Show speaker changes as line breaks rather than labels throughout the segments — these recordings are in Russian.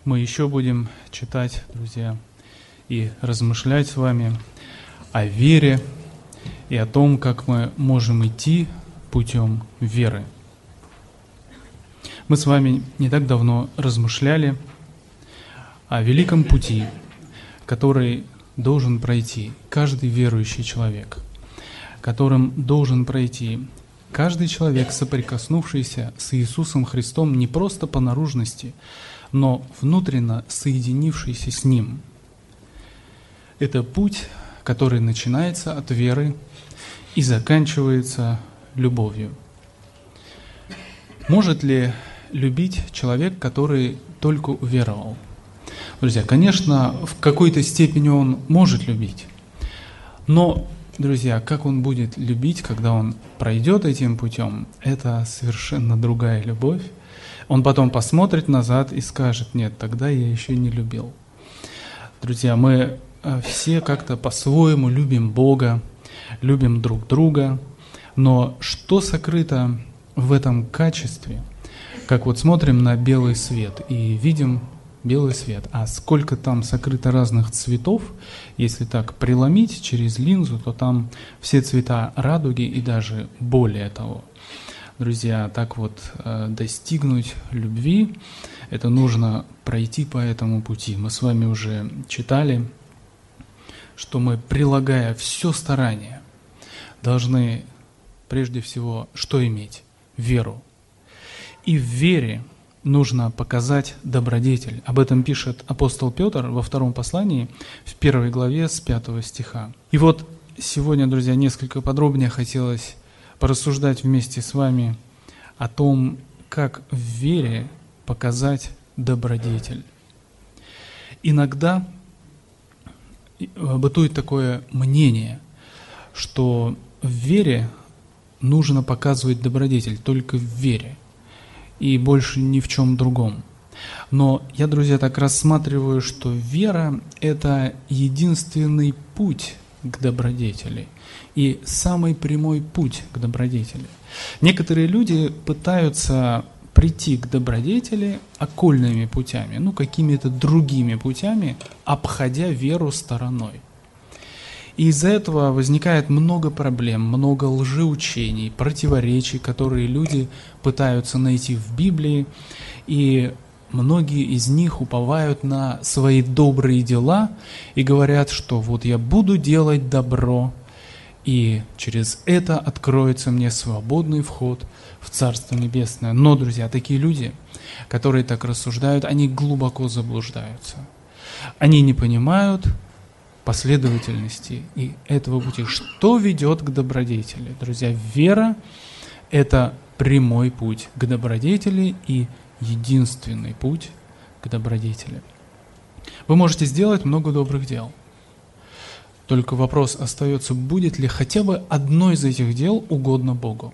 Мы еще будем читать, друзья, и размышлять с вами о вере и о том, как мы можем идти путем веры. Мы с вами не так давно размышляли о великом пути, который должен пройти каждый верующий человек, которым должен пройти каждый человек, соприкоснувшийся с Иисусом Христом не просто по наружности, но внутренно соединившийся с Ним. Это путь, который начинается от веры и заканчивается любовью. Может ли любить человек, который только уверовал? Друзья, конечно, в какой-то степени он может любить, но, друзья, как он будет любить, когда он пройдет этим путем, это совершенно другая любовь. Он потом посмотрит назад и скажет: нет, тогда я еще не любил. Друзья, мы все как-то по-своему любим Бога, любим друг друга, но что сокрыто в этом качестве? Как вот смотрим на белый свет и видим белый свет, а сколько там сокрыто разных цветов, если так преломить через линзу, то там все цвета радуги и даже более того. Друзья, так вот достигнуть любви, это нужно пройти по этому пути. Мы с вами уже читали, что мы, прилагая все старание, должны прежде всего что иметь? Веру. И в вере нужно показать добродетель. Об этом пишет апостол Петр во втором послании, в 1 главе с 5 стиха. И вот сегодня, друзья, несколько подробнее хотелось порассуждать вместе с вами о том, как в вере показать добродетель. Иногда бытует такое мнение, что в вере нужно показывать добродетель только в вере и больше ни в чем другом. Но я, друзья, так рассматриваю, что вера – это единственный путь к добродетели и самый прямой путь к добродетели. Некоторые люди пытаются прийти к добродетели окольными путями, какими-то другими путями, обходя веру стороной. И из-за этого возникает много проблем, много лжеучений, противоречий, которые люди пытаются найти в Библии, и многие из них уповают на свои добрые дела и говорят, что вот я буду делать добро, и через это откроется мне свободный вход в Царство Небесное. Но, друзья, такие люди, которые так рассуждают, они глубоко заблуждаются. Они не понимают последовательности и этого пути. Что ведет к добродетели? Друзья, вера – это прямой путь к добродетели и единственный путь к добродетели. Вы можете сделать много добрых дел. Только вопрос остается, будет ли хотя бы одно из этих дел угодно Богу.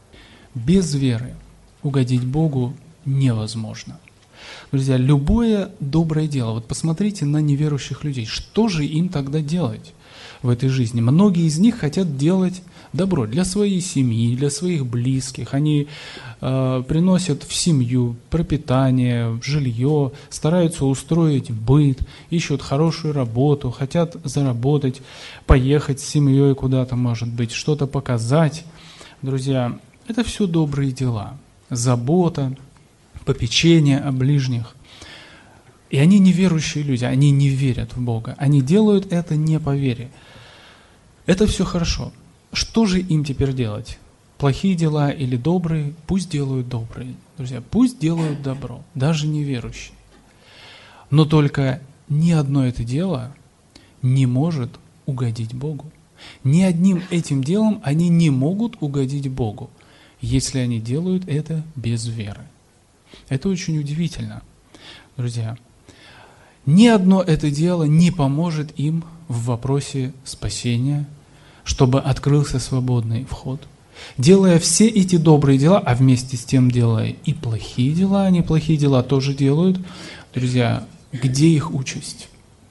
Без веры угодить Богу невозможно. Друзья, любое доброе дело, вот посмотрите на неверующих людей, что же им тогда делать в этой жизни? Многие из них хотят делать добро для своей семьи, для своих близких. Они приносят в семью пропитание, жилье, стараются устроить быт, ищут хорошую работу, хотят заработать, поехать с семьей куда-то, может быть, что-то показать. Друзья, это все добрые дела, забота, попечение о ближних. И они неверующие люди, они не верят в Бога, они делают это не по вере. Это все хорошо. Что же им теперь делать? Плохие дела или добрые? Пусть делают добрые. Друзья, пусть делают добро, даже неверующие. Но только ни одно это дело не может угодить Богу. Ни одним этим делом они не могут угодить Богу, если они делают это без веры. Это очень удивительно, друзья. Ни одно это дело не поможет им в вопросе спасения, чтобы открылся свободный вход. Делая все эти добрые дела, а вместе с тем делая и плохие дела, они плохие дела тоже делают, друзья, где их участь?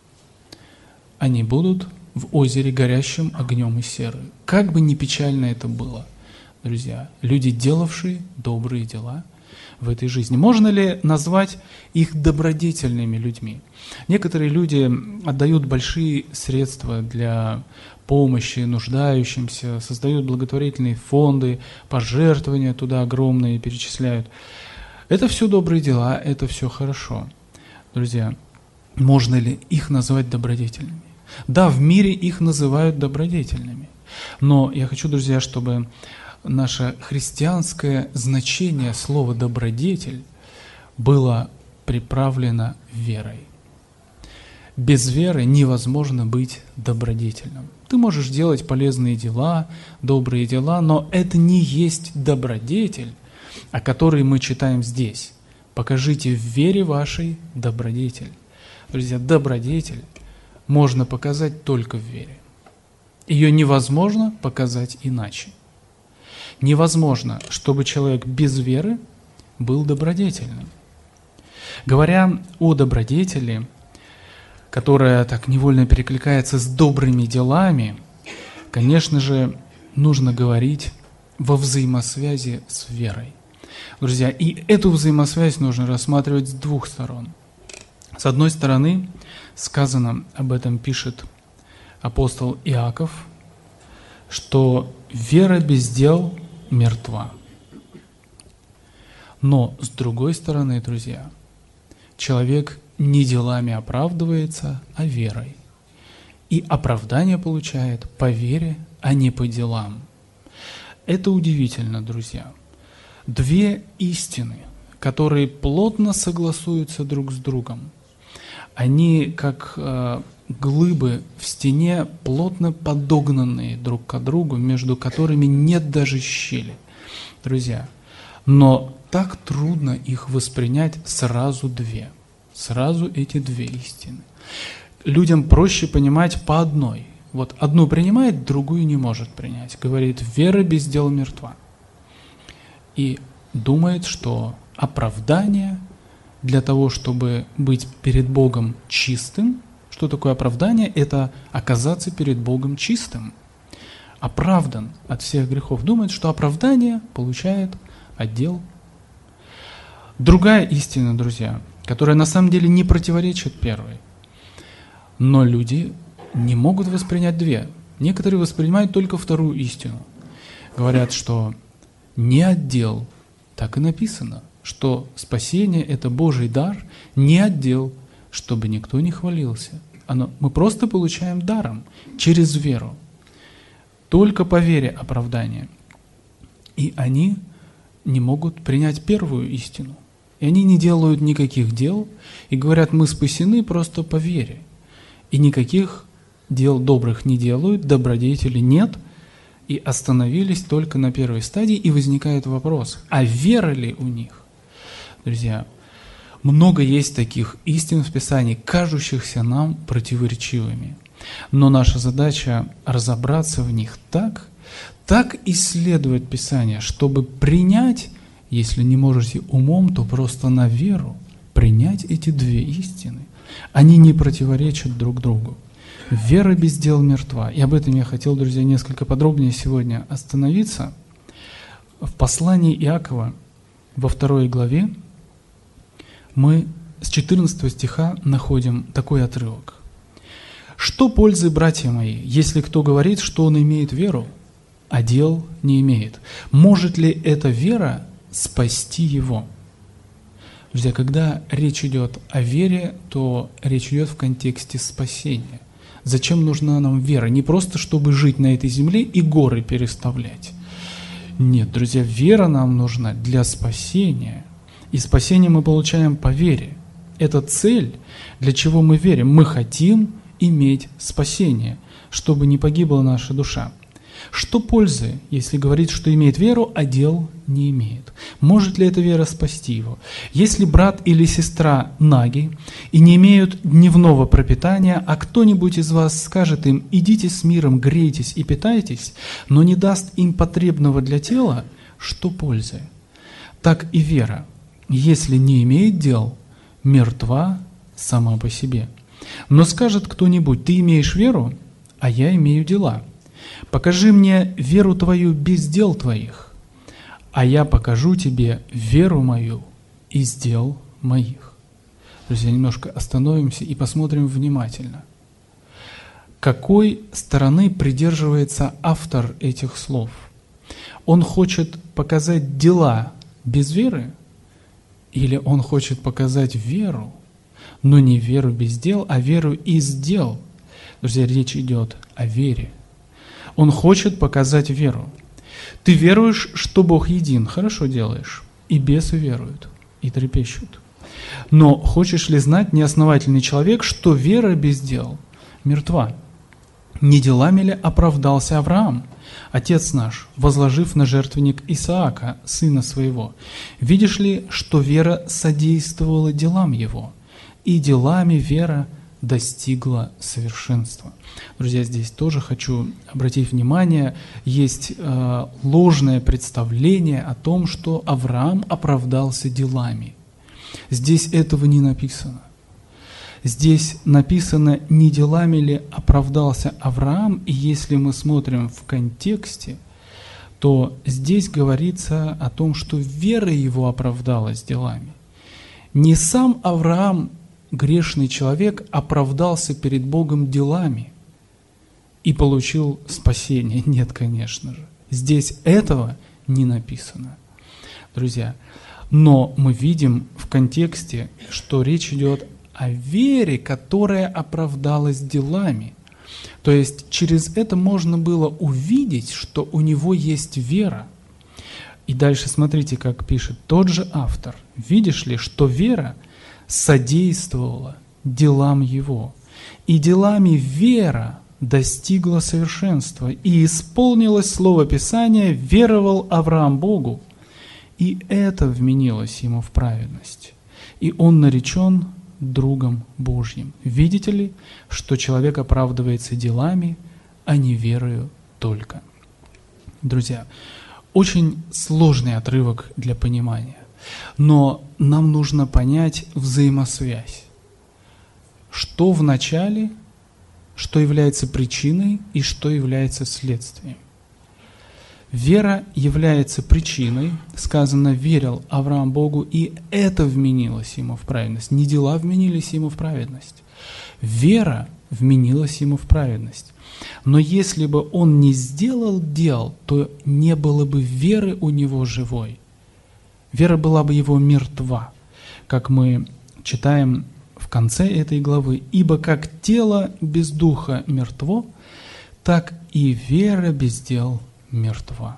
Они будут в озере, горящем огнем и серой. Как бы ни печально это было, друзья, люди, делавшие добрые дела, в этой жизни? Можно ли назвать их добродетельными людьми? Некоторые люди отдают большие средства для помощи нуждающимся, создают благотворительные фонды, пожертвования туда огромные перечисляют. Это все добрые дела, это все хорошо. Друзья, можно ли их назвать добродетельными? Да, в мире их называют добродетельными. Но я хочу, друзья, чтобы наше христианское значение слова «добродетель» было приправлено верой. Без веры невозможно быть добродетельным. Ты можешь делать полезные дела, добрые дела, но это не есть добродетель, о которой мы читаем здесь. Покажите в вере вашей добродетель. Друзья, добродетель можно показать только в вере. Ее невозможно показать иначе. Невозможно, чтобы человек без веры был добродетельным. Говоря о добродетели, которая так невольно перекликается с добрыми делами, конечно же, нужно говорить во взаимосвязи с верой. Друзья, и эту взаимосвязь нужно рассматривать с двух сторон. С одной стороны, сказано, об этом пишет апостол Иаков, что вера без дел мертва. Но с другой стороны, друзья, человек не делами оправдывается, а верой. И оправдание получает по вере, а не по делам. Это удивительно, друзья. Две истины, которые плотно согласуются друг с другом. Они, как глыбы в стене, плотно подогнанные друг к другу, между которыми нет даже щели. Друзья, но так трудно их воспринять сразу две. Сразу эти две истины. Людям проще понимать по одной. Вот одну принимает, другую не может принять. Говорит, вера без дел мертва. И думает, что оправдание для того, чтобы быть перед Богом чистым. Что такое оправдание? Это оказаться перед Богом чистым. Оправдан от всех грехов. Думает, что оправдание получает отдел. Другая истина, друзья, которая на самом деле не противоречит первой. Но люди не могут воспринять две. Некоторые воспринимают только вторую истину. Говорят, что не отдел, так и написано, что спасение – это Божий дар, не отдел, чтобы никто не хвалился. Мы просто получаем даром, через веру. Только по вере оправдание. И они не могут принять первую истину. И они не делают никаких дел и говорят, мы спасены просто по вере. И никаких дел добрых не делают, добродетели нет, и остановились только на первой стадии, и возникает вопрос, а вера ли у них? Друзья, много есть таких истин в Писании, кажущихся нам противоречивыми. Но наша задача разобраться в них так исследовать Писание, чтобы принять, если не можете умом, то просто на веру принять эти две истины. Они не противоречат друг другу. Вера без дел мертва. И об этом я хотел, друзья, несколько подробнее сегодня остановиться. В послании Иакова во 2 главе мы с 14 стиха находим такой отрывок. «Что пользы, братья мои, если кто говорит, что он имеет веру, а дел не имеет? Может ли эта вера спасти его?» Друзья, когда речь идет о вере, то речь идет в контексте спасения. Зачем нужна нам вера? Не просто, чтобы жить на этой земле и горы переставлять. Нет, друзья, вера нам нужна для спасения. И спасение мы получаем по вере. Это цель, для чего мы верим. Мы хотим иметь спасение, чтобы не погибла наша душа. Что пользы, если говорит, что имеет веру, а дел не имеет? Может ли эта вера спасти его? Если брат или сестра наги и не имеют дневного пропитания, а кто-нибудь из вас скажет им: «Идите с миром, грейтесь и питайтесь», но не даст им потребного для тела, что пользы? Так и вера, если не имеет дел, мертва сама по себе. Но скажет кто-нибудь: «Ты имеешь веру, а я имею дела. Покажи мне веру твою без дел твоих, а я покажу тебе веру мою из дел моих. Друзья, немножко остановимся и посмотрим внимательно. Какой стороны придерживается автор этих слов? Он хочет показать дела без веры? Или он хочет показать веру, но не веру без дел, а веру из дел? Друзья, речь идет о вере. Он хочет показать веру. Ты веруешь, что Бог един, хорошо делаешь. И бесы веруют, и трепещут. Но хочешь ли знать, неосновательный человек, что вера без дел мертва? Не делами ли оправдался Авраам, отец наш, возложив на жертвенник Исаака, сына своего? Видишь ли, что вера содействовала делам его, и делами вера достигла совершенства. Друзья, здесь тоже хочу обратить внимание, есть ложное представление о том, что Авраам оправдался делами. Здесь этого не написано. Здесь написано, не делами ли оправдался Авраам, и если мы смотрим в контексте, то здесь говорится о том, что вера его оправдалась делами. Не сам Авраам, грешный человек, оправдался перед Богом делами и получил спасение. Нет, конечно же. Здесь этого не написано. Друзья, но мы видим в контексте, что речь идет о вере, которая оправдалась делами. То есть через это можно было увидеть, что у него есть вера. И дальше смотрите, как пишет тот же автор. Видишь ли, что вера содействовала делам его, и делами вера достигла совершенства, и исполнилось слово Писания: веровал Авраам Богу, и это вменилось ему в праведность, и он наречен другом Божьим. Видите ли, что человек оправдывается делами, а не верою только. Друзья, очень сложный отрывок для понимания, но нам нужно понять взаимосвязь. Что в начале, что является причиной и что является следствием. Вера является причиной, сказано, верил Авраам Богу, и это вменилось ему в праведность. Не дела вменились ему в праведность. Вера вменилась ему в праведность. Но если бы он не сделал дел, то не было бы веры у него живой. Вера была бы его мертва, как мы читаем в конце этой главы. «Ибо как тело без духа мертво, так и вера без дел мертва».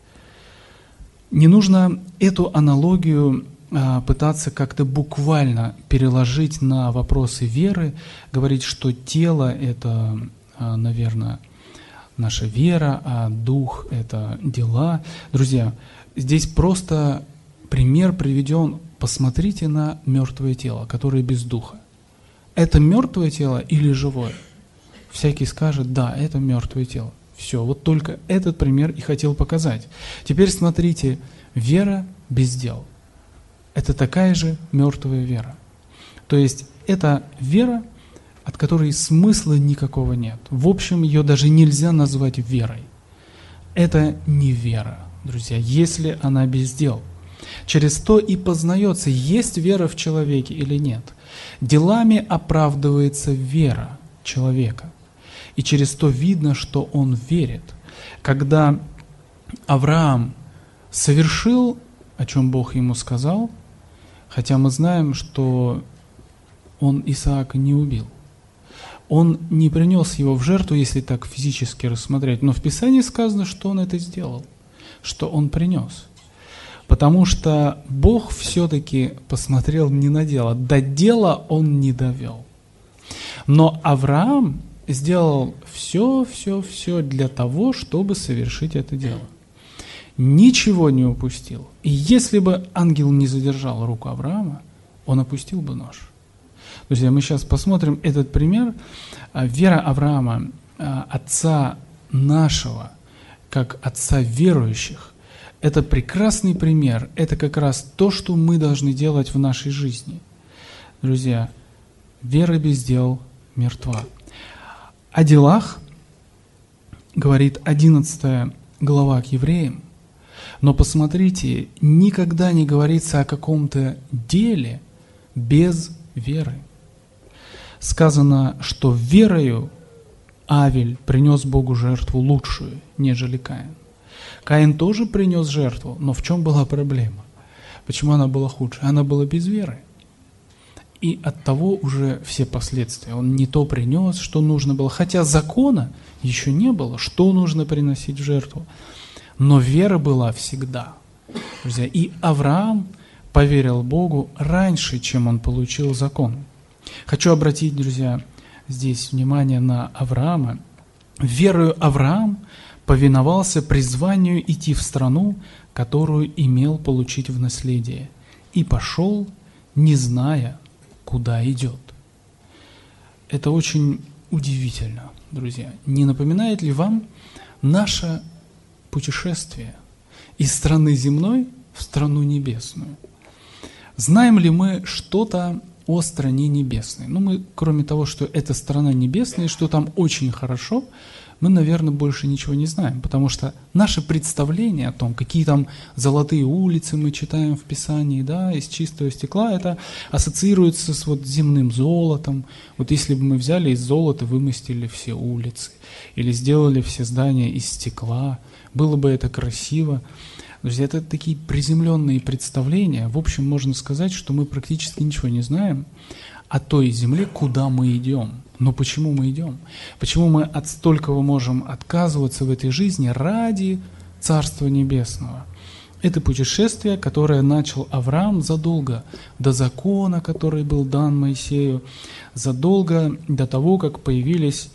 Не нужно эту аналогию пытаться как-то буквально переложить на вопросы веры, говорить, что тело – это, наверное, наша вера, а дух – это дела. Друзья, здесь просто пример приведен. Посмотрите на мертвое тело, которое без духа. Это мертвое тело или живое? Всякий скажет: да, это мертвое тело. Все, вот только этот пример и хотел показать. Теперь смотрите, вера без дел. Это такая же мертвая вера. То есть это вера, от которой смысла никакого нет. В общем, ее даже нельзя назвать верой. Это не вера, друзья, если она без дел. Через то и познается, есть вера в человеке или нет. Делами оправдывается вера человека. И через то видно, что он верит. Когда Авраам совершил, о чем Бог ему сказал, хотя мы знаем, что он Исаака не убил. Он не принес его в жертву, если так физически рассмотреть. Но в Писании сказано, что он это сделал, что он принес. Потому что Бог все-таки посмотрел не на дело. До дела он не довел. Но Авраам сделал все для того, чтобы совершить это дело. Ничего не упустил. И если бы ангел не задержал руку Авраама, он опустил бы нож. Друзья, мы сейчас посмотрим этот пример. Вера Авраама, отца нашего, как отца верующих, это прекрасный пример. Это как раз то, что мы должны делать в нашей жизни. Друзья, вера без дел мертва. О делах говорит 11 глава к евреям. Но посмотрите, никогда не говорится о каком-то деле без веры. Сказано, что верою Авель принес Богу жертву лучшую, нежели Каин. Каин тоже принес жертву, но в чем была проблема? Почему она была худше? Она была без веры. И от того уже все последствия. Он не то принес, что нужно было. Хотя закона еще не было, что нужно приносить в жертву. Но вера была всегда. Друзья, и Авраам поверил Богу раньше, чем он получил закон. Хочу обратить, друзья, здесь внимание на Авраама. Верою Авраам повиновался призванию идти в страну, которую имел получить в наследие, и пошел, не зная, куда идет. Это очень удивительно, друзья. Не напоминает ли вам наше путешествие из страны земной в страну небесную? Знаем ли мы что-то о стране небесной? Мы, кроме того, что это страна небесная, и что там очень хорошо, мы, наверное, больше ничего не знаем, потому что наше представление о том, какие там золотые улицы мы читаем в Писании, да, из чистого стекла, это ассоциируется с земным золотом. Вот если бы мы взяли из золота, вымостили все улицы, или сделали все здания из стекла, было бы это красиво. Друзья, это такие приземленные представления. В общем, можно сказать, что мы практически ничего не знаем о той земле, куда мы идем. Но почему мы идем? Почему мы от столького можем отказываться в этой жизни ради Царства Небесного? Это путешествие, которое начал Авраам задолго до закона, который был дан Моисею, задолго до того, как появились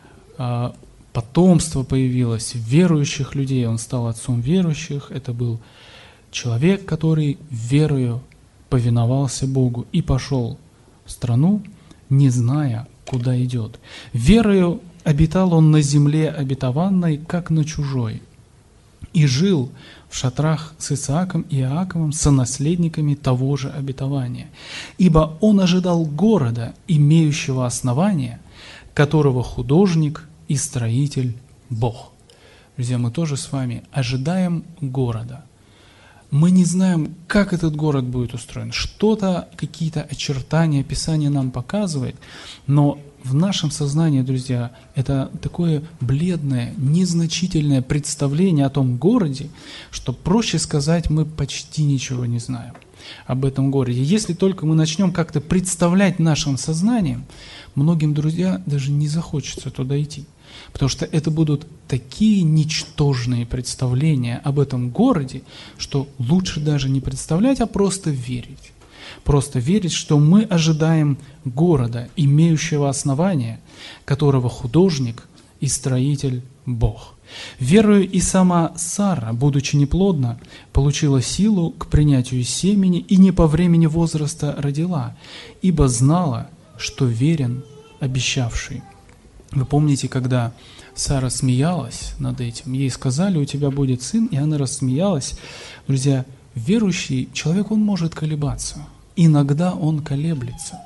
потомство появилось верующих людей, он стал отцом верующих. Это был человек, который верою повиновался Богу и пошел в страну, не зная, куда идет. Верою обитал он на земле обетованной, как на чужой, и жил в шатрах с Исааком и Иаковом, сонаследниками того же обетования. Ибо он ожидал города, имеющего основания, которого художник и строитель Бог. Друзья, мы тоже с вами ожидаем города. Мы не знаем, как этот город будет устроен. Что-то, какие-то очертания, Писание нам показывает, но в нашем сознании, друзья, это такое бледное, незначительное представление о том городе, что, проще сказать, мы почти ничего не знаем об этом городе. Если только мы начнем как-то представлять нашим сознанием, многим, друзья, даже не захочется туда идти. Потому что это будут такие ничтожные представления об этом городе, что лучше даже не представлять, а просто верить. Просто верить, что мы ожидаем города, имеющего основания, которого художник и строитель Бог. Верою и сама Сара, будучи неплодна, получила силу к принятию семени и не по времени возраста родила, ибо знала, что верен обещавший. Вы помните, когда Сара смеялась над этим, ей сказали, у тебя будет сын, и она рассмеялась. Друзья, верующий человек, он может колебаться. Иногда он колеблется.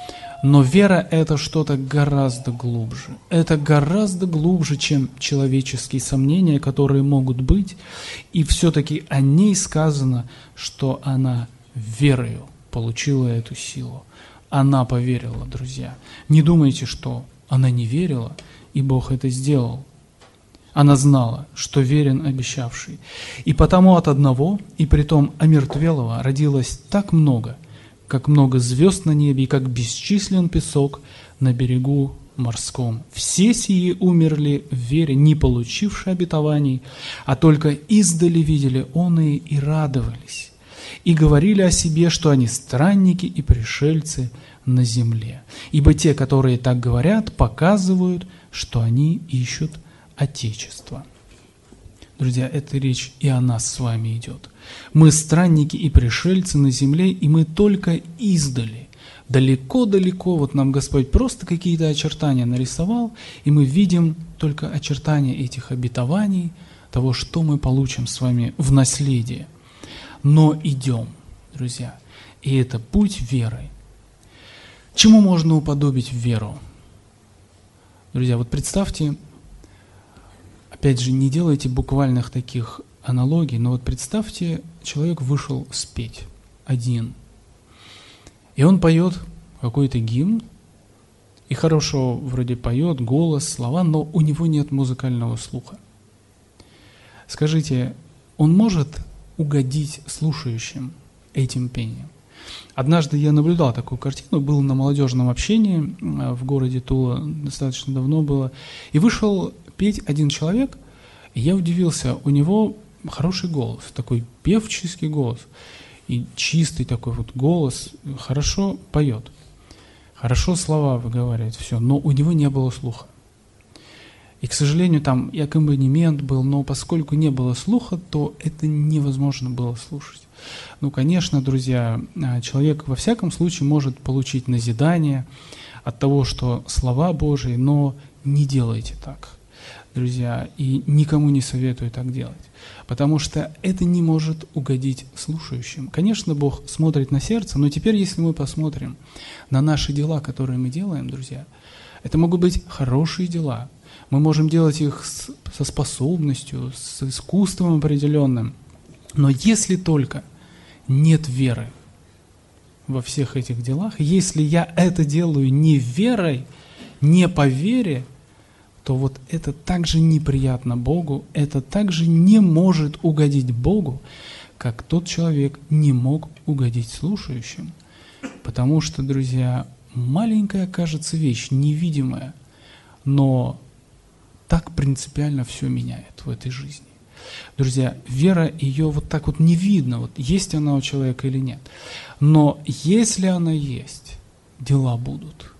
Но вера – это что-то гораздо глубже. Это гораздо глубже, чем человеческие сомнения, которые могут быть. И все-таки о ней сказано, что она верою получила эту силу. Она поверила, друзья. Не думайте, что она не верила, и Бог это сделал. Она знала, что верен обещавший. И потому от одного, и притом омертвелого, родилось так много, как много звезд на небе, и как бесчислен песок на берегу морском. Все сии умерли в вере, не получивши обетований, а только издали видели оные и радовались, и говорили о себе, что они странники и пришельцы на земле. Ибо те, которые так говорят, показывают, что они ищут Отечество. Друзья, эта речь и о нас с вами идет. Мы странники и пришельцы на земле, и мы только издали. Далеко-далеко, вот нам Господь просто какие-то очертания нарисовал, и мы видим только очертания этих обетований, того, что мы получим с вами в наследие. Но идем, друзья, и это путь веры. Чему можно уподобить веру? Друзья, вот представьте, опять же, не делайте буквальных таких аналогий, но вот представьте, человек вышел спеть один, и он поет какой-то гимн, и хорошо вроде поет, голос, слова, но у него нет музыкального слуха. Скажите, он может угодить слушающим этим пением? Однажды я наблюдал такую картину, был на молодежном общении в городе Тула, достаточно давно было, и вышел петь один человек, и я удивился, у него хороший голос, такой певческий голос, и чистый такой вот голос, хорошо поет. Хорошо слова выговаривает, все, но у него не было слуха. И, к сожалению, там и аккомпанемент был, но поскольку не было слуха, то это невозможно было слушать. Ну, конечно, друзья, человек во всяком случае может получить назидание от того, что слова Божии, но не делайте так, друзья, и никому не советую так делать, потому что это не может угодить слушающим. Конечно, Бог смотрит на сердце, но теперь, если мы посмотрим на наши дела, которые мы делаем, друзья, это могут быть хорошие дела. Мы можем делать их со способностью, с искусством определенным, но если только нет веры во всех этих делах, если я это делаю не верой, не по вере, то вот это также неприятно Богу, это также не может угодить Богу, как тот человек не мог угодить слушающим. Потому что, друзья, маленькая, кажется, вещь, невидимая, но так принципиально все меняет в этой жизни. Друзья, вера, ее вот так вот не видно, вот есть она у человека или нет. Но если она есть, дела будут.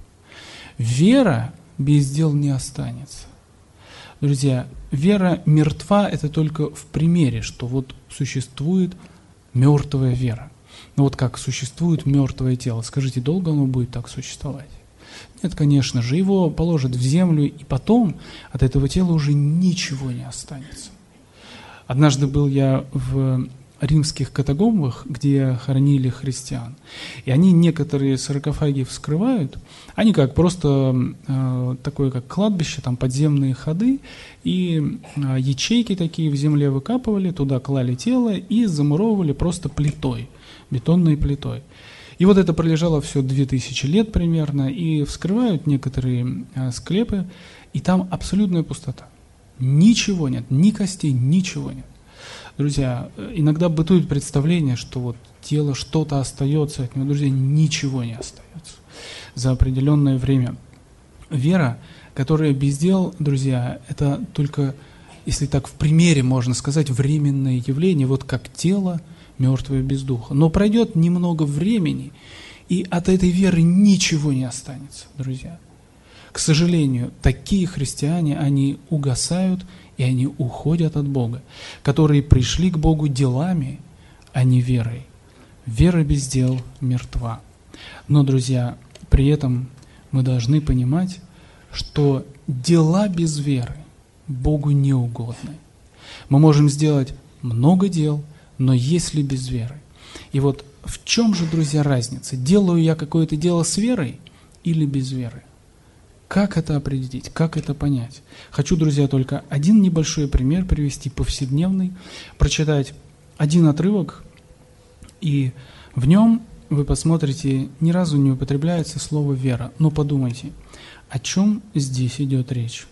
Вера без дел не останется. Друзья, вера мертва, это только в примере, что вот существует мертвая вера. Ну вот как существует мертвое тело. Скажите, долго оно будет так существовать? Нет, конечно же, его положат в землю, и потом от этого тела уже ничего не останется. Однажды был я в римских катакомбах, где хоронили христиан, и они некоторые саркофаги вскрывают, они как просто такое как кладбище, там подземные ходы, и ячейки такие в земле выкапывали, туда клали тело и замуровывали просто плитой, бетонной плитой. И вот это пролежало все 2000 лет примерно, и вскрывают некоторые склепы, и там абсолютная пустота. Ничего нет, ни костей, ничего нет. Друзья, иногда бытует представление, что вот тело, что-то остается от него. Друзья, ничего не остается за определенное время. Вера, которая без дел, друзья, это только, если так в примере можно сказать, временное явление, вот как тело, мертвое без духа. Но пройдет немного времени, и от этой веры ничего не останется, друзья. К сожалению, такие христиане, они угасают, и они уходят от Бога, которые пришли к Богу делами, а не верой. Вера без дел мертва. Но, друзья, при этом мы должны понимать, что дела без веры Богу не угодны. Мы можем сделать много дел, но если без веры. И вот в чем же, друзья, разница? Делаю я какое-то дело с верой или без веры? Как это определить? Как это понять? Хочу, друзья, только один небольшой пример привести, повседневный, прочитать один отрывок, и в нем вы посмотрите, ни разу не употребляется слово «вера». Но подумайте, о чем здесь идет речь.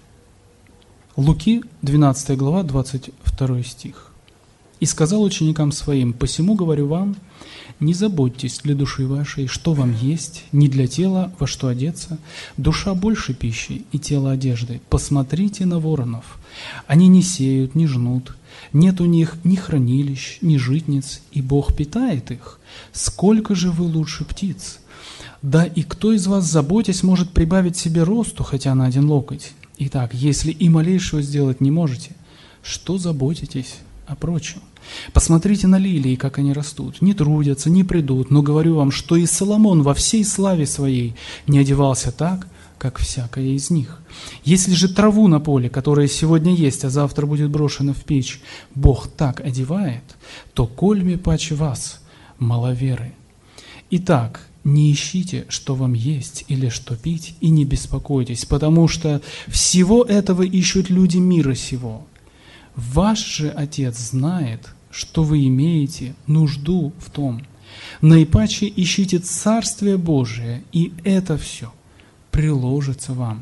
Луки, 12 глава, 22 стих. «И сказал ученикам своим: посему говорю вам, не заботьтесь для души вашей, что вам есть, ни для тела, во что одеться. Душа больше пищи, и тело одежды. Посмотрите на воронов. Они не сеют, не жнут, нет у них ни хранилищ, ни житниц, и Бог питает их. Сколько же вы лучше птиц? Да и кто из вас, заботясь, может прибавить себе росту, хотя на один локоть? Итак, если и малейшего сделать не можете, что заботитесь о прочем? Посмотрите на лилии, как они растут, не трудятся, не придут, но говорю вам, что и Соломон во всей славе своей не одевался так, как всякая из них. Если же траву на поле, которая сегодня есть, а завтра будет брошена в печь, Бог так одевает, то кольми паче вас, маловеры. Итак, не ищите, что вам есть или что пить, и не беспокойтесь, потому что всего этого ищут люди мира сего. Ваш же Отец знает, что вы имеете нужду в том. Наипаче ищите Царствие Божие, и это все приложится вам».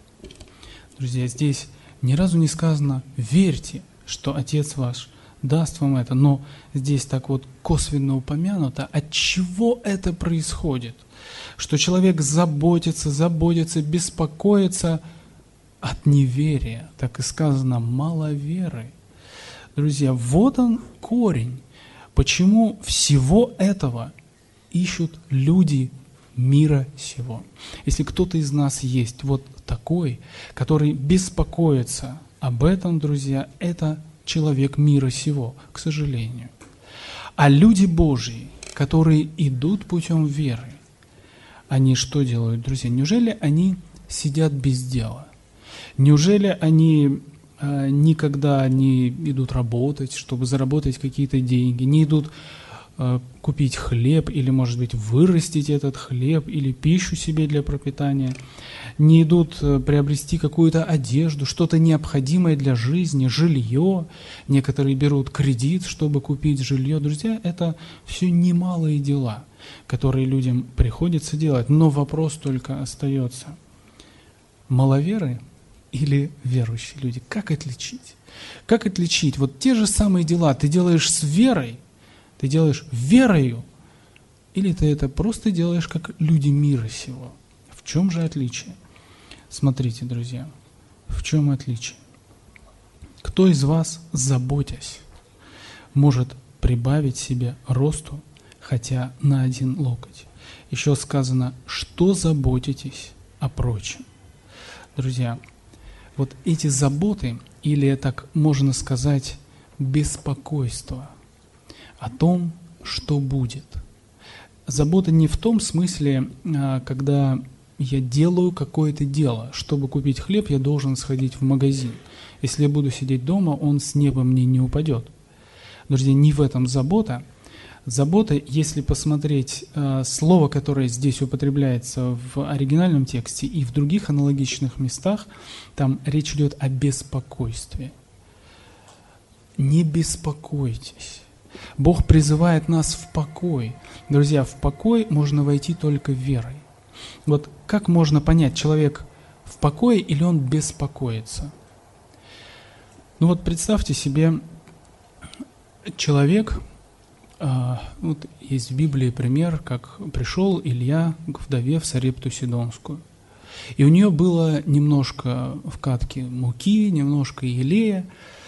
Друзья, здесь ни разу не сказано «верьте, что Отец ваш даст вам это», но здесь так вот косвенно упомянуто, от чего это происходит, что человек заботится, беспокоится от неверия, так и сказано, мало веры. Друзья, вот он корень, почему всего этого ищут люди мира сего. Если кто-то из нас есть вот такой, который беспокоится об этом, друзья, это человек мира сего, к сожалению. А люди Божьи, которые идут путем веры, они что делают, друзья? Неужели они сидят без дела? Неужели они никогда не идут работать, чтобы заработать какие-то деньги, не идут купить хлеб или, может быть, вырастить этот хлеб или пищу себе для пропитания, не идут приобрести какую-то одежду, что-то необходимое для жизни, жилье. Некоторые берут кредит, чтобы купить жилье. Друзья, это все немалые дела, которые людям приходится делать. Но вопрос только остается: маловеры или верующие люди? Как отличить? Как отличить? Вот те же самые дела ты делаешь с верой, ты делаешь верою, или ты это просто делаешь как люди мира сего? В чем же отличие? Смотрите, друзья, в чем отличие? Кто из вас, заботясь, может прибавить себе росту, хотя на 1 локоть? Еще сказано, что заботитесь о прочем. Друзья, вот эти заботы, или так можно сказать, беспокойство о том, что будет. Забота не в том смысле, когда я делаю какое-то дело. Чтобы купить хлеб, я должен сходить в магазин. Если я буду сидеть дома, он с неба мне не упадет. Друзья, не в этом забота. Забота, если посмотреть слово, которое здесь употребляется в оригинальном тексте и в других аналогичных местах, там речь идет о беспокойстве. Не беспокойтесь. Бог призывает нас в покой. Друзья, в покой можно войти только верой. Вот как можно понять, человек в покое или он беспокоится? Ну вот представьте себе, человек, вот есть в Библии пример, как пришел Илья к вдове в Сарепту Сидонскую. И у нее было немножко в катке муки, немножко елея.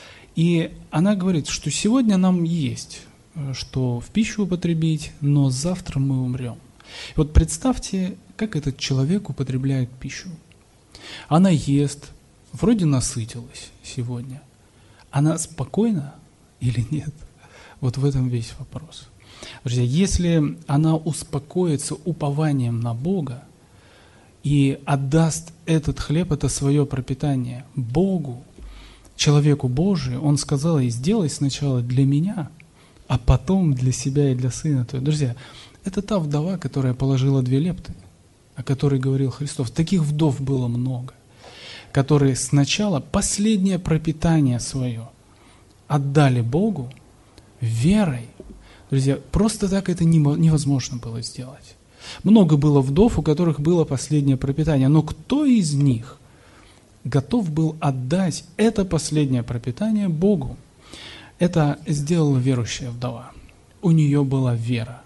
И она говорит, что сегодня нам есть, что в пищу употребить, но завтра мы умрем. И вот представьте, как этот человек употребляет пищу. Она ест, вроде насытилась сегодня. Она спокойна или нет? Вот в этом весь вопрос. Друзья, если она успокоится упованием на Бога и отдаст этот хлеб, это свое пропитание Богу, человеку Божию, он сказал ей: сделай сначала для меня, а потом для себя и для сына твоего. Друзья, это та вдова, которая положила 2 лепты, о которой говорил Христос. Таких вдов было много, которые сначала последнее пропитание свое отдали Богу верой. Друзья, просто так это невозможно было сделать. Много было вдов, у которых было последнее пропитание, но кто из них готов был отдать это последнее пропитание Богу? Это сделала верующая вдова. У нее была вера.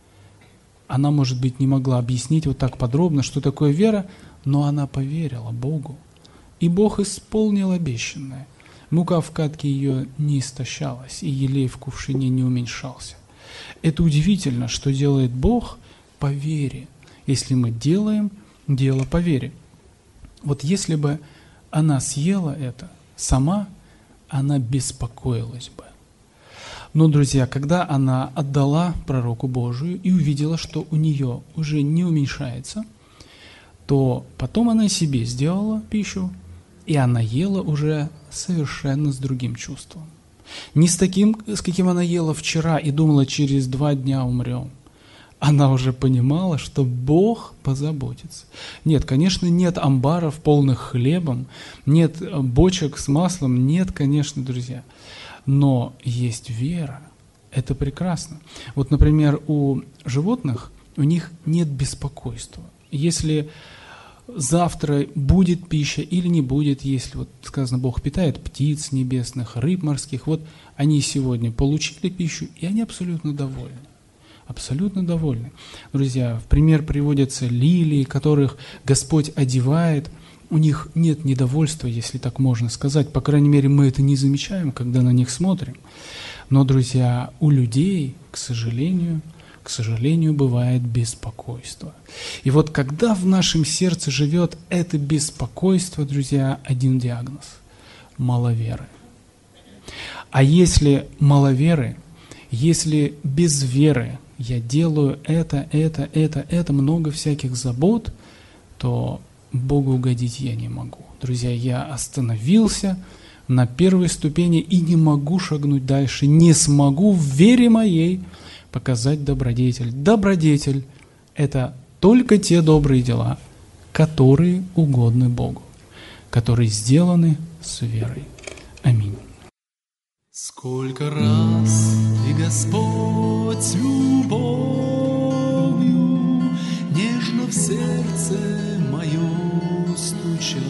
Она, может быть, не могла объяснить вот так подробно, что такое вера, но она поверила Богу. И Бог исполнил обещанное. Мука в катке ее не истощалась, и елей в кувшине не уменьшался. Это удивительно, что делает Бог по вере, если мы делаем дело по вере. Вот если бы она съела это сама, она беспокоилась бы. Но, друзья, когда она отдала пророку Божию и увидела, что у нее уже не уменьшается, то потом она себе сделала пищу, и она ела уже совершенно с другим чувством. Не с таким, с каким она ела вчера и думала, через 2 дня умрем, она уже понимала, что Бог позаботится. Нет, конечно, нет амбаров, полных хлебом, нет бочек с маслом, нет, конечно, друзья. Но есть вера. Это прекрасно. Вот, например, у животных, у них нет беспокойства. Если завтра будет пища или не будет, если, вот сказано, Бог питает птиц небесных, рыб морских, вот они сегодня получили пищу, и они абсолютно довольны. Абсолютно довольны. Друзья, в пример приводятся лилии, которых Господь одевает. У них нет недовольства, если так можно сказать. По крайней мере, мы это не замечаем, когда на них смотрим. Но, друзья, у людей, к сожалению, бывает беспокойство. И вот когда в нашем сердце живет это беспокойство, друзья, один диагноз – мало веры. А если мало веры, если без веры я делаю это, много всяких забот, то Богу угодить я не могу. Друзья, я остановился на первой ступени и не могу шагнуть дальше, не смогу в вере моей показать добродетель. Добродетель – это только те добрые дела, которые угодны Богу, которые сделаны с верой. Аминь.
Сколько раз Ты, Господь, с любовью нежно в сердце мое стучал,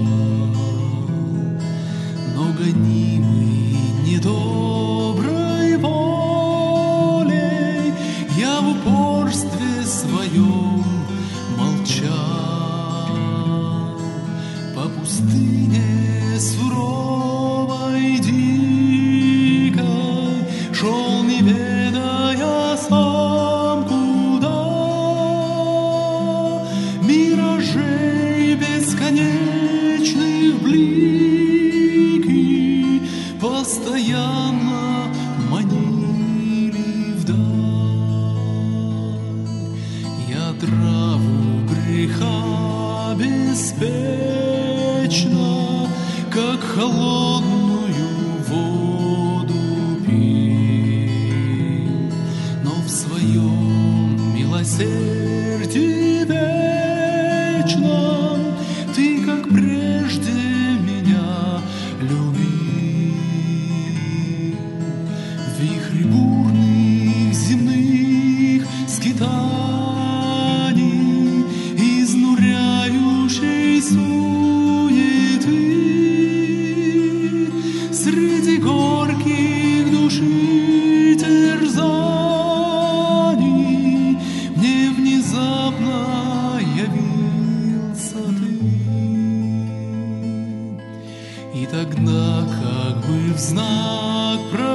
но гонимый недоброй волей я в упорстве своем молчал. По пустыне суровой дикой шел, не ведая сам куда, миражей бесконечных блики постоянно манили вдаль. Я траву греха беспечно, как холодную воду пил, но в своем милосердии вечном Ты, как прежде, меня любил. В вихре бурных земных скитаний, изнуряющей суеты, среди горьких души терзаний мне внезапно явился Ты. И тогда, как бы в знак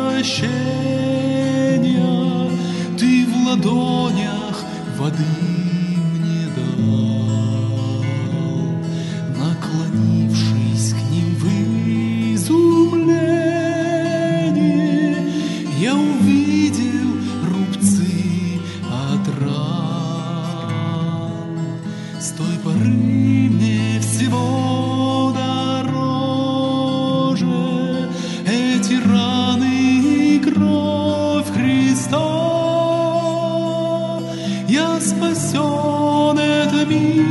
прощения, Ты в ладонях воды мне дал, наклонившись к ним в изумлении, я увидел рубцы от ран. С той поры мне всего дороже эти раны и кровь Христа. Я спасен, это мир